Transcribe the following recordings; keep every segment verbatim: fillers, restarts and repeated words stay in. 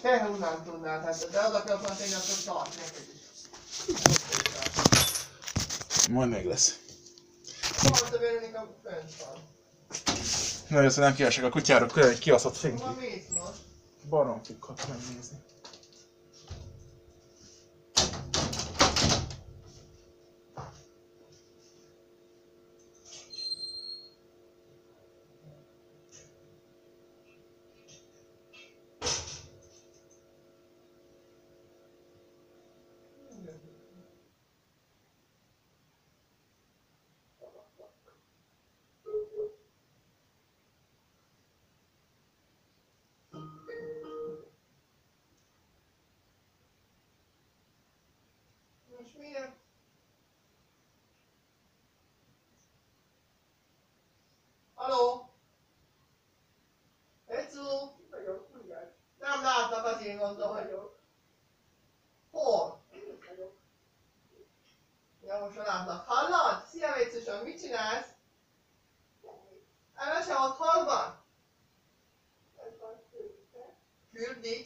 Te honnan tudnád, hát de oda kell tenni, akkor tart neked is. Majd meg lesz. Szóval a Veronika fönt van. Nagyon szépen kiesek a kutyáról, külön egy kiaszott Hova fénykép. mész most? Baromfikat megnézni. Most miért? Haló? Ecu? Nem látnak, azért mondom, hogy hol? Ja, most már látnak. Hallod? Szia, Vécusok, mit csinálsz? Elmese otthon van? Fürdik?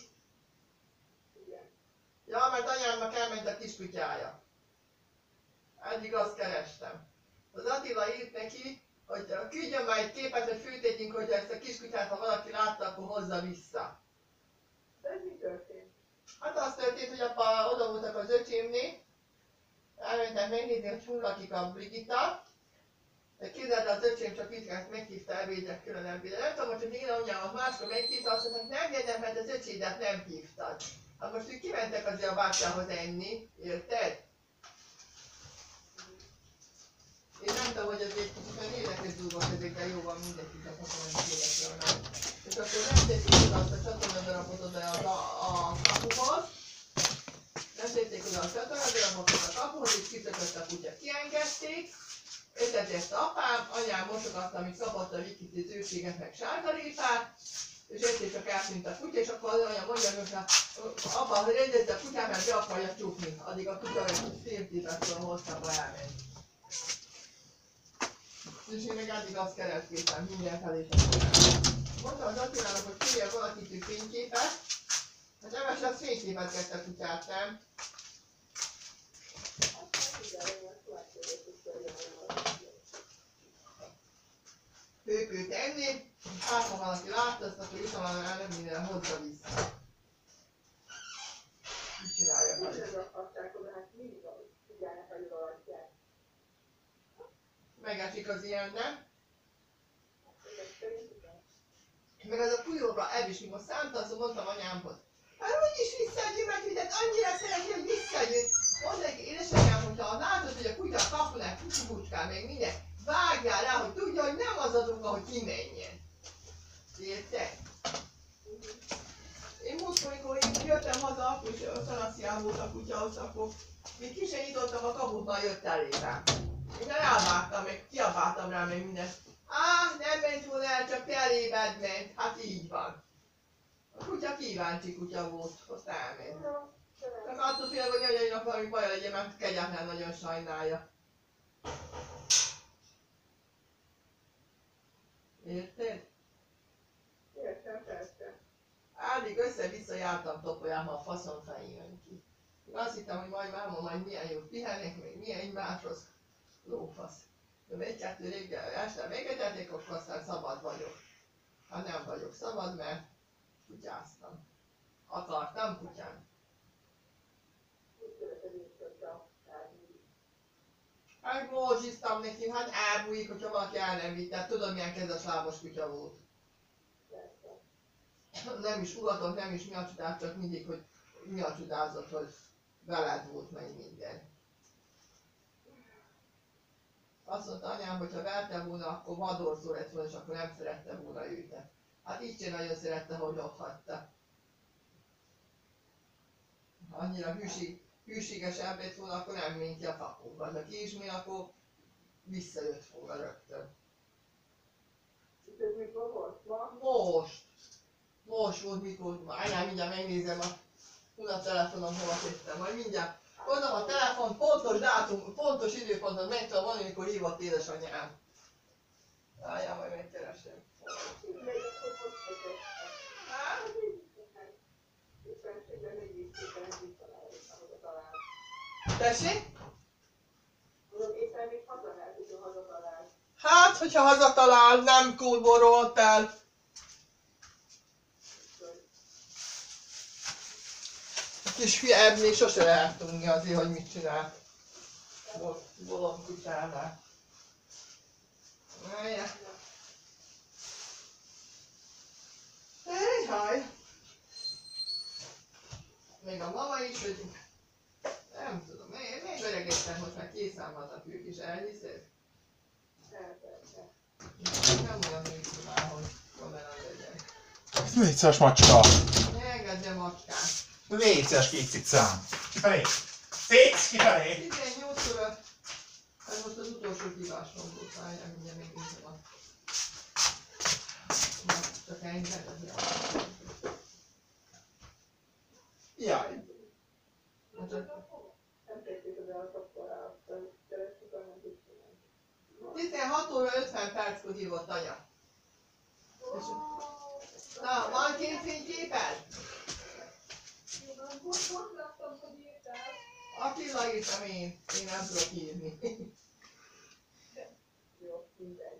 Ja, mert anyámnak elment a kiskutyája. Eddig azt kerestem. Az Attila írt neki, hogy küldjön már egy képet, hogy fürtetjünk, hogyha ezt a kiskutyát, ha valaki látta, akkor hozza vissza. De ez mi történt? Hát az történt, hogy apa oda voltak az öcsémnél, elmentem megnézni, hogy hol lakik a Brigitta. De képzeld, az öcsém csak vitkát meghívta ebédre, külön ebédre. Nem tudom, hogy én anyámat máskor meghívta, azt mondták, nem jönnöm, mert az öcsédet nem hívtad. Hát most ők kimentek azért a bátyához enni, érted? Én nem tudom, hogy azért kicsit olyan érdekes dolgok ezek, de jó van, mindenki csak akkor nem kérdező, nem. És akkor nem tették oda azt a csatornadarabot oda a, a kapuhoz. Nem tették oda a csatornadarabot a kapuhoz, és kiszökött a kutya. Kiengedték. Ötetett apám, anyám mosogatta, amit kapott a vikit, zöldséget, meg sárgarépát. És egyszer csak eltűnt a kutya, és akkor az anya mondja, hogy apa rendezte a kutyát, mert be akarja csukni. Addig a kutya egy fél tízatszor hosszabbra elment. És én meg addig azt keresgéltem, minden felé sem. Mondtam az Attilának, hogy küldjél valakitű fényképet. Hát Emes az fényképet kett a kutyát, nem? Főkőt enni, hát ha valaki látta, azt akkor jutom el nem minden hozza vissza. Mit csinálja Nem vele? ez a fasságom, hát mindig figyelnek elő alapját. Megesik az ilyen, nem? Meg az a pulyóra elvis, mikor szánta, azt mondtam anyámhoz. Hát hogy is visszajön, mert mindent annyira szereti, hogy visszajön. Mondd neki, édesanyám, hogyha látod, hogy a kutya kapnak, kutyubucskán, meg minden, vágjál rá, hogy tudja, hogy nem az az oka, hogy kimenjen. Érted? Én múltkor, amikor én jöttem haza, akkor is szanaszián volt a kutyahoz, akkor még ki sem nyitottam a kaput, már jött elében. Én elvágtam, meg kiabáltam rá, meg mindent. Á, nem ment volna el, csak elébed ment. Hát így van. A kutya kíváncsi kutya volt, azt elment. Csak attól félek, hogy anyainak valami baja legyen, mert kegyetlen nagyon sajnálja. Érted? Értem, persze. Addig össze-vissza jártam topolyámmal, a faszom fején jön ki. Én azt hittem, hogy majd máma majd milyen jó pihenek, még milyen egymáshoz. Lófasz. De egy-kettő reggel este megetették, akkor aztán szabad vagyok. Hát nem vagyok szabad, mert kutyáztam. Akartam kutyán. Hát mózsiztam neki, hát elbújik, hogyha valaki el nem vitt. Tehát tudom, milyen kezes lábos kutya volt. Nem is ugatott, nem is mi a csodát, csak mindig, hogy mi a csodázott, hogy veled volt meg minden. Azt mondta anyám, hogy ha verte volna, akkor vadorzó lett volna, és akkor nem szerette volna őket. Hát így sem nagyon szerette, hogy ott hagyta. Annyira hűség, hűséges ember volna, akkor nem ment ki a kapunkba. Ha ki is mi, akkor visszajött volna rögtön. Ez mikor volt ma? Most! Most volt mikor, anyám mindjárt megnézem a Huna telefonom, hova tettem, majd mindjárt hozom a telefon, pontos dátum, pontos időpontot meg tudom mondani, amikor hívott édesanyám. Álljál, majd megkeresem. fenségben még éppen visszalállít, ahogy talál. Tessék? Mondom, éppen még hazalált, hogyha hazatalál. Hát, hogyha hazatalál, nem kóborolt el. A kis hülye Ebné sose lehet tudni azért, hogy mit csinál. Bolond kutyánál. Jaj. Hely, még a mama is, hogy nem tudom, még, még öregedtem, hogy már készámoltak ők is, elhiszed? Nem olyan működő már, hogy kamerán legyen. Létszes macska! Ne engedje macskát! Létszes kék cicám! Kifelé! Szétsz kifelé! tizennyolc óra. Ez most az utolsó kívásom volt, várjál, mindjárt még nézem a... Na, csak engeded. Jaj! Nem tették az elkapcsolát, keresztük a nem tudtam. tizenhat óra ötven perckor hívott anya. És, na, van két fényképed? Most most láttam, hogy írtál. Attila írtam én, én nem tudok írni. Jó, mindegy.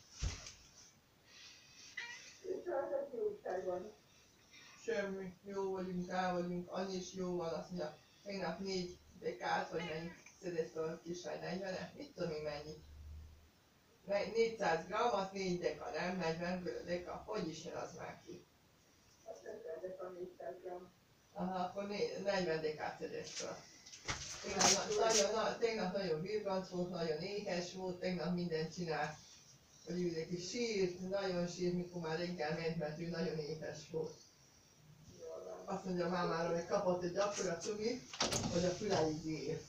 És az jó újság van. Semmi, jó vagyunk, el vagyunk, annyi is jó van, azt mondja, tegnap négy dekát, vagy mennyi szedett fel a kislány, negyvenet, mit tudom én mennyi. négyszáz gramm, az négy deka, nem? negyven deka, hogy is jön az már ki? Azt nem szeretek a négyszáz gramm. Aha, akkor né- negyven dekát szedett fel. Tegnap, na- nagyon, na, tegnap nagyon virganc volt, nagyon éhes volt, tegnap mindent csinált, hogy ülök is sírt, nagyon sírt, mikor már reggel ment, mert ő nagyon éhes volt. Jól van. Azt mondja a mámára, hogy kapott egy akkora cumit, hogy a füleig ér.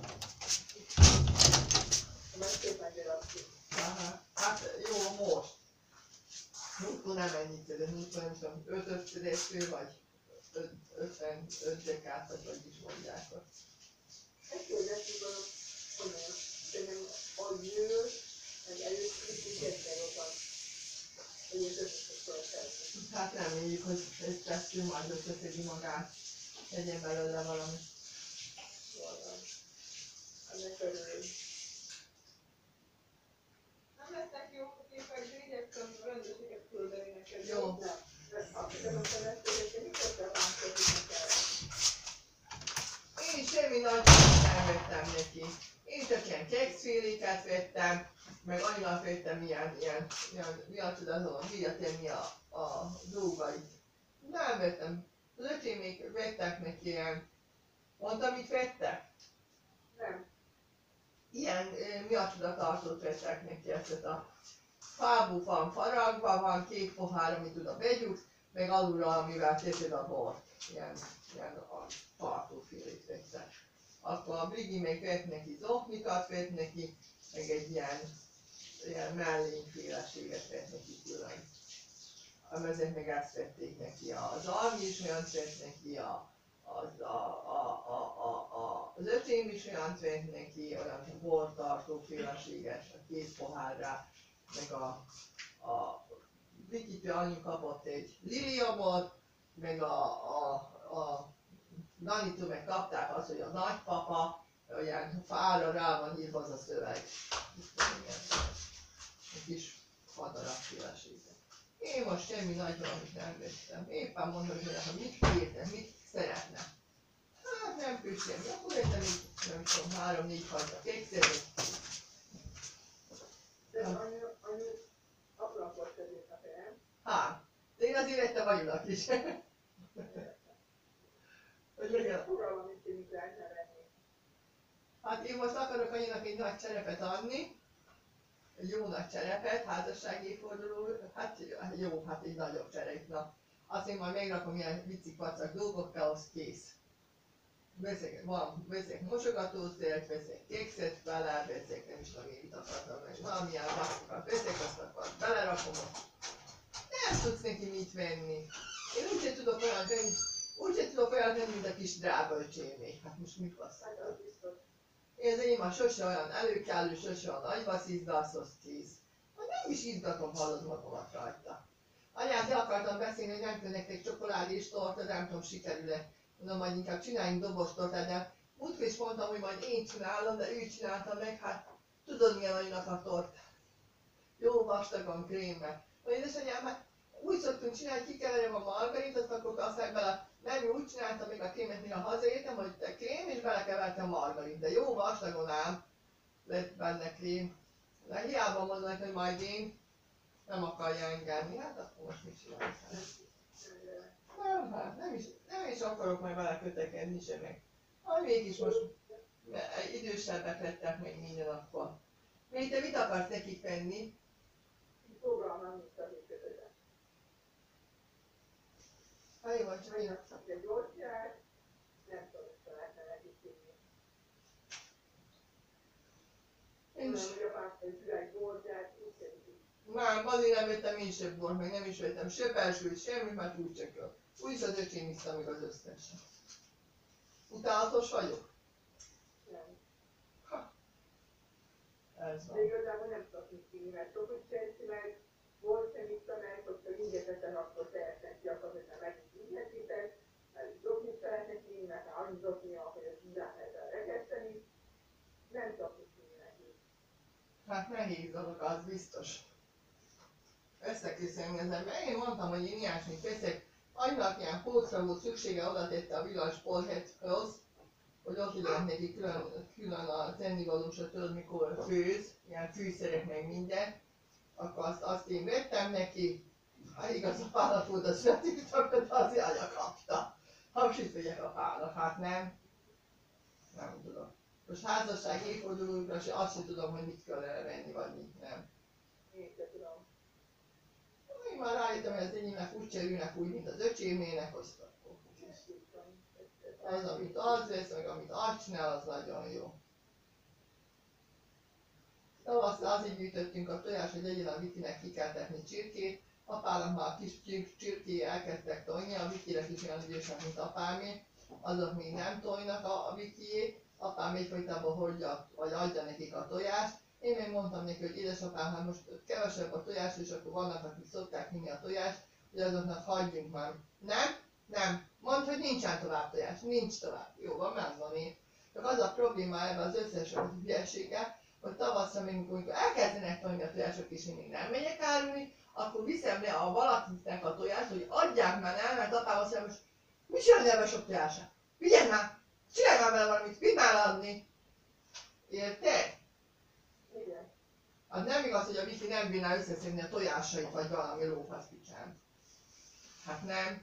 Majd szépen gyarapszik. Aha, hát jó most. Múltkor nem ennyit szedett, múltkor nem tudom, ötöt szedett ő, vagy ötvenöt dekát, vagy hogy is mondják ott. Ezt kérdezzük, hogy olyan, szerintem a jövő, meg előtt is egyszer ott van. Hogy ez összeszokol felszín. Hát reméljük, hogy egy kettő majd összeszedi magát, legyen belőle valami. Jól van. Ennek örülünk. Nem lesznek jó képek, de igyekszem a rendőrséget küldeni neked. Jó. Nem. Azt hiszem, hogy a rendőrséget mikor kell változni neked. Én semmi nagy nem vettem neki. Én csak ilyen kekszféléket vettem, meg annyival vettem ilyen, ilyen, ilyen, mi a tudod, miért tenni a, a dolgait. Nem vettem. Az öcsémék vettek neki ilyen, mondtam, mit vettek? Nem. Ilyen eh, mi a tudat tartót vettek neki ezt a fábú van faragva, van két pohár, amit oda begyugsz, meg alulra, amivel teszed a bort. Ilyen, ilyen a tartófélét vettek. Akkor a Brigi meg vett neki zoknikat, vett neki, meg egy ilyen, ilyen mellényféleséget vett neki külön. Ezek meg ezt vették neki, az Armi is olyant vett neki, a, az, a, a, a, a, a, az öcsém is olyant vett neki, olyan bortartóféleséget, a két pohárra, meg a, a Brigitő anyu kapott egy liliomot, meg a, a, a Danitól meg kapták azt, hogy a nagypapa olyan fára rá van írva az a szöveg. Egy kis fadarabféleséget. Én most semmi nagy valamit nem vettem. Éppen mondom, hogy ha mit kértem, mit szeretne. Hát nem küldtem, akkor vettem így, nem tudom, három-négy fajta kekszet. De anyu, anyu ablakot tegyék a fejem. Hát, de én azért vettem anyunak is. Hogy legyen. Fogalmam is, hogy mit lehetne venni. Hát én most akarok annyinak egy nagy cserepet adni, egy jó nagy cserepet, házassági évforduló, hát jó, hát egy nagyobb cserep, na. Azt én majd megrakom ilyen vicci pacak dolgokkal, az kész. Veszek, van, veszek mosogatószert, veszek kekszet vele, veszek, nem is tudom, én itt akartam meg, valamilyen vaskokat veszek, azt akkor belerakom. Nem tudsz neki mit venni. Én úgyse tudok olyan venni, úgyse tudok olyan venni, mint a kis drága öcsémék. Hát most mit basszak? Hát az biztos. Én az enyém sose olyan előkelő, sose olyan nagyba szizdasz, az kész. Hát nem is izgatom, hallod magamat rajta. Anyát le akartam beszélni, hogy nem kell nektek csokoládés torta, de nem tudom, sikerül-e. Mondom, majd inkább csináljunk dobos tortát, de múltkor is mondtam, hogy majd én csinálom, de ő csinálta meg, hát tudod milyen nagynak a tort. Jó vastagon krémmel. Vagy édesanyám, hát úgy szoktunk csinálni, kikeverem a margaritot, akkor aztán bele, nem úgy csináltam még a krémet, mire hazaértem, hogy te krém, és belekevertem a margarit. De jó vastagon ám lett benne krém. De hiába mondom neki, hogy majd én nem akarja engedni, hát akkor most mit csinálsz? Nem, hát nem is, nem is akarok majd vele kötekedni sem meg. Hát mégis most idősebbek lettek még minden akkor. Még te mit akarsz nekik venni? Fogalmam nincs a működőre. Ha jó, vagy csak én. Egy gyógyszert, nem tudom, hogy lehetne egészíteni. Én is. Nem, hogy apám, hogy üveg gyógyszert, úgy szerintem. Nem, azért nem vettem én se bort, meg nem is vettem se belsőt, semmit, mert úgy csak jön. Úgyis az öcsém iszta meg az összeset. Utálatos vagyok? Nem. Ha. Ez De van. igazából nem tudok mit kívni, mert sok, hogy senki meg, volt sem itt a meg, hogyha ingyetetem, akkor teljesen ki akar, hogy nem megint ingyetítek, mert zoknit szeretnek kívni, mert már annyi zokni van, hogy az ízát ezzel regeszteni. Nem tudok mit kívni neki. Hát nehéz dolog, az biztos. Összekészülni ezzel, mert én mondtam, hogy én ilyesmit veszek, annak ilyen pócra volt szüksége, oda tette a villamos polhethoz, hogy ott legyen neki külön, külön a tennivalósra, tudod, mikor főz, ilyen fűszerek meg minden, akkor azt, azt én vettem neki, hát igaz a pálat volt a születésnapot, az anya kapta. Hapsit vegyek a pálat, hát nem. Nem tudom. Most házasság évfordulókra se azt sem tudom, hogy mit kell elvenni, vagy mit nem. Én sem tudom. Én már rájöttem, hogy az enyémnek úgy cserülnek úgy, mint az öcsémének, azt akkor. Az, amit az vesz, meg amit azt csinál, az nagyon jó. Tavasszal azért gyűjtöttünk a tojás, hogy legyen a Vitinek kikeltetni csirkét. Apának már a kis csirkéje elkezdtek tojni, a Vitire is olyan idősek, mint apámé. Azok még nem tojnak a, a Vitiét. Apám egyfolytában hordja, vagy adja nekik a tojást. Én még mondtam neki, hogy édesapám, hát most kevesebb a tojás, és akkor vannak, akik szokták vinni a tojást, hogy azoknak hagyjunk már. Nem? Nem. Mondd, hogy nincsen tovább tojás. Nincs tovább. Jó, van, megvan én. Csak az a probléma ebben az összes hülyeséggel, hogy tavasszal, amikor elkezdenek tojni a tojások, és én még nem megyek árulni, akkor viszem le a valakinek a tojást, hogy adják már el, mert apám azt mondja, most mit csinálni ebben sok tojását? Vigyed már! Csinálj már vele valamit, vidd már adni! Érted? Igen. Az nem igaz, hogy a Viki nem bírná összeszedni a tojásait, vagy valami lófaszpicsán. Hát nem.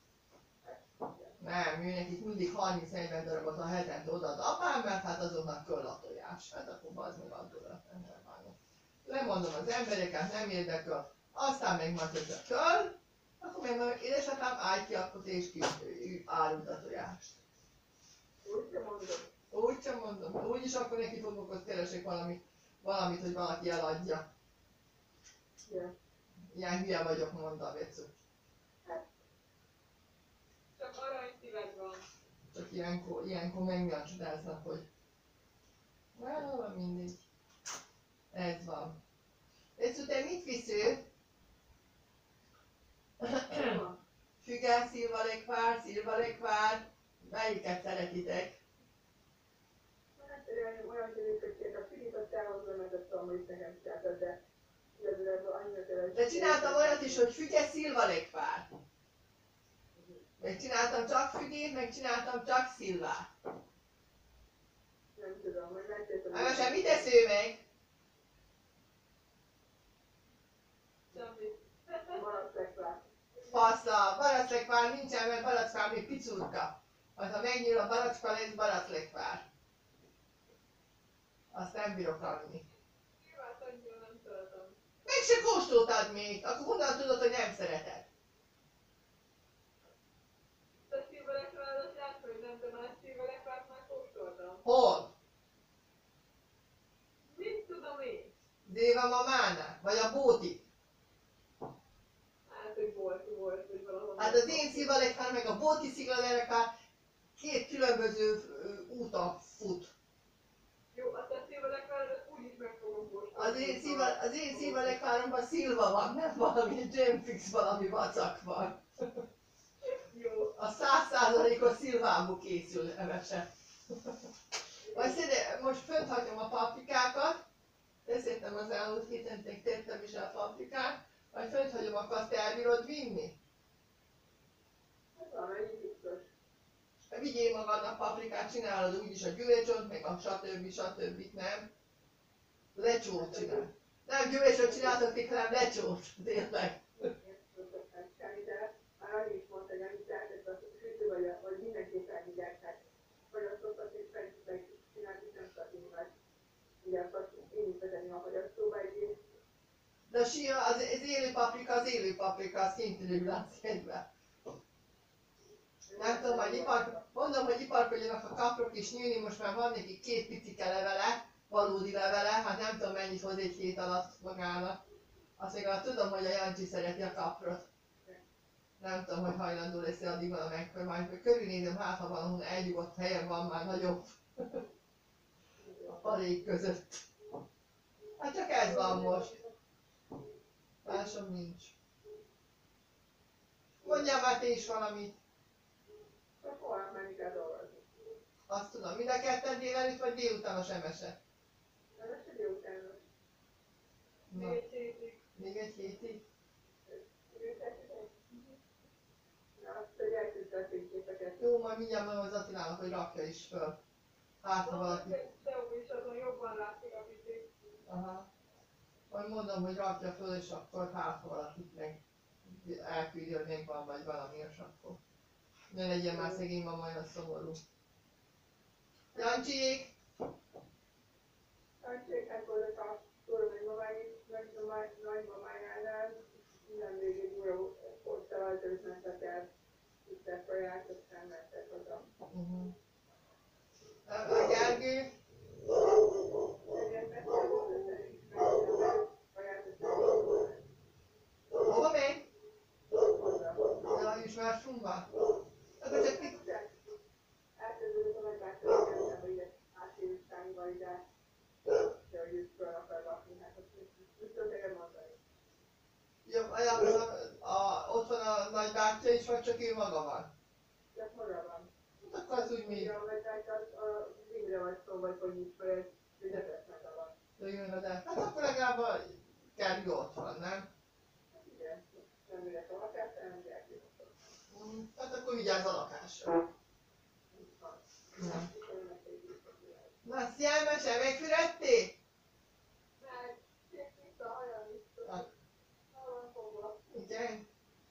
Nem, ő nekik mindig harminc-negyven darabot a hetente odaad apám, mert hát azoknak köll a tojás. Hát akkor bazd meg adod a tengerványok. Lemondom az embereket, nem érdekel, aztán meg majd hogyha köll, akkor meg mondom, édesapám, állj ki, akkor te is ki áruld a tojást. Úgy sem mondom. Úgy sem mondom, úgyis akkor neki fogok, hogy keresek valamit, valamit, hogy valaki eladja. Igen. Ilyen hülye vagyok, mondta a Vecu. Csak aranyszíved van. Csak ilyenkor, ilyenkor meg miatt csodálsznak, hogy na, mindegy. Ez van. Vecu, te mit visző? Fügel, szilvalekvár, szilvalekvár. Melyiket szeretitek? Hát olyan kérdéseket, a Filipet elhozom, mert azt tudom, hogy nekem csináltad, de igazából annyira keres. De csináltam olyat is, hogy füge, szilvalekvár. Meg csináltam csak fügét, meg csináltam csak szilvát. Nem tudom, hogy megtettem. Hát most mit esző meg? Baraclekvár. Fasza, baraclekvár nincsen, mert baraclekvár még picurka. Az ha megnyíl a baracska, lesz baraclekvár. Azt nem bírok adni. Nyilván annyira nem szeretem. Meg se kóstoltad még, akkor honnan tudod, hogy nem szereted? Te szilverekvárat látsz, hogy nem, de más szilverekvárt már kóstoltam. Hol? Mit tudom én? Déva mamánál? Vagy a bóti? Hát, hogy volt, volt, hogy valahol. Hát az én szilvalekvár meg a bóti szilvalekvár két különböző ö, úton fut. Jó, azt a szilverekvárat úgyis meg fogom kóstolni. Az én szíva, az én szívelekváromban Szilva van, nem valami Jamfix, valami vacak van. Jó. A száz százalékos szilvából készül evese. Majd szépen, most fönt hagyom a paprikákat. Beszéltem az elmúlt héten, tettem is a paprikát. Majd fönt hagyom, akkor azt elbírod vinni? Hát amennyi biztos. Vigyél magadnak paprikát, csinálod úgyis a gyümölcsöt, meg a stb. Stb. Nem? Lecsót csinál. Nem gyümölcsöt csináltok ti, hanem lecsót. Tényleg. Semmi, de már annyi is mondta, hogy amit lehetett a sütő, vagy, a, vagy mindenképpen vigyázták. Fagyasztottak és felszítek csinálni, nem szakni, mert ugye én is vezetni a fagyasztóba egész. De a sia, az, az élő paprika, az élő paprika, az kénytelen látsz egyben. Nem tudom, hogy ipar, mondom, hogy iparkodjanak a kaprok is nyílni, most már van neki két picike levele, valódi levele, hát nem tudom mennyit hoz egy hét alatt magának. Azt még azt tudom, hogy a Jancsi szereti a kaprot. Nem tudom, hogy hajlandó lesz addig valamelyikor, majd körülnézem, hát ha valahol elnyugodt helyen van már nagyobb a palék között. Hát csak ez van most. Másom nincs. Mondjál már te is valamit. Csak holnap menni kell dolgozni. Azt tudom, mind a ketten délelőtt vagy délutános emese? Nem este délutános. Na, Még egy hétig. még egy hétig? Na, azt, hogy elküldte a fényképeket. Jó, majd mindjárt mondom az Attilának, hogy rakja is föl. Hát, ha valaki... Teó is azon jobban látszik a picit. Aha. Majd mondom, hogy rakja föl, és akkor hát, ha valakit meg elküldi, hogy még van, vagy valami, és akkor ne legyen már szegény mama olyan szomorú. Jancsiék! Jancsiék voltak a nagymamájánál, nemrég egy óra ott öltözt mentek el, vittek kaját, aztán mentek oda. Uh-huh. A Gergő? Hova megy? Ja, is máshol van? Akkor csak mit? Elkezdődött a megbátorításra, hogy ide átélősági validás, de hogy őt föl akar rakni, hát azt mit tudod neked mondani? Jó, a, a, ott van a nagybátyja is, vagy csak ő maga van? Csak maga van. Hát akkor az úgy még. Ja, vagy tehát az a Imre vagy szó, vagy hogy nincs fel, hogy nem meg van. Jöjjön oda. Hát akkor legalább a Gergő ott van, nem? Igen, nem ülek a lakás, nem Gergő. Mm, hát akkor vigyázz a lakásra. Na, szia, mese, megfüredtél? Meg, itt a hajam is. Hát, Hajam fogva. igen.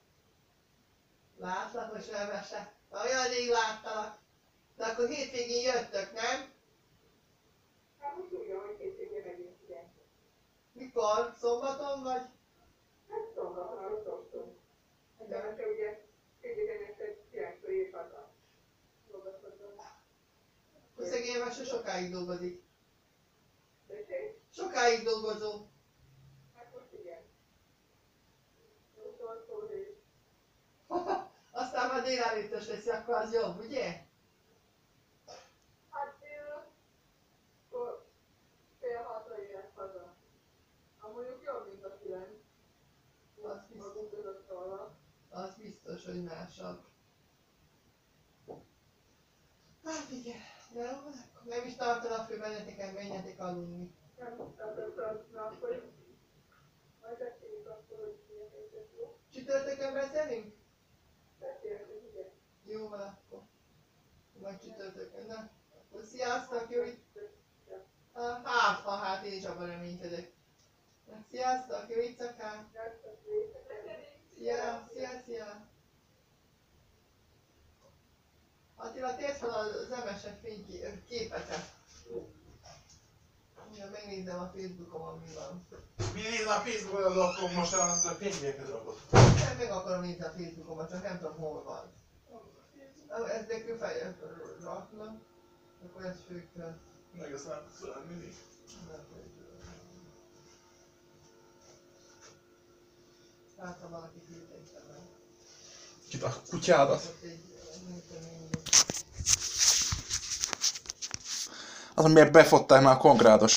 Látlak, most nem mese. Olyan rég láttalak. De akkor hétvégén jöttök, nem? Hát most úgy van, hogy hétvégén megyünk, igen. Mikor? Szombaton vagy? Hát szombaton, ahogy szoktunk. Hát de most ugye egyébként este kilenckor ér haza. Dolgozhatom. Akkor szegény mese sokáig dolgozik. Tessék? Sokáig dolgozó. Hát most igen. Most van szó, hogy Aztán már délelőttös lesz, akkor az jobb, ugye? hát én akkor fél hatra érek haza. Amúgy jobb, mint a kilenc. Az biztos, Magunk között szólva. az biztos, hogy másabb. Hát igen, de jó, akkor nem is tartanak fő benneteket, menjetek aludni. Nem, tehát akkor na akkor majd beszéljük akkor, hogy milyen helyzet jó. Csütörtökön beszélünk? Beszélhetünk, ugye? Jó van akkor. Majd csütörtökön, na? Akkor sziasztok, jó itt. Hát, ha hát én is abban reménykedek. Na, sziasztok, jó éjszakát! Szia, szia, szia! Attila, térd fel az em es ef fényképeket. Ja, megnézem a Facebookomon, mi van. Mi nézd a Facebookon, akkor most azt a fényképeket rakod. Nem, meg akarom nézni a Facebookomat, csak nem tudom hol van. Ezt nekünk fel rakna, akkor ezt fő kell. Meg azt nem tudsz lenni mindig. Hát, ha valaki küldte meg. Kit a kutyádat? Ott egy, nem tudom én. Az, amiért befottál már a konkrátos.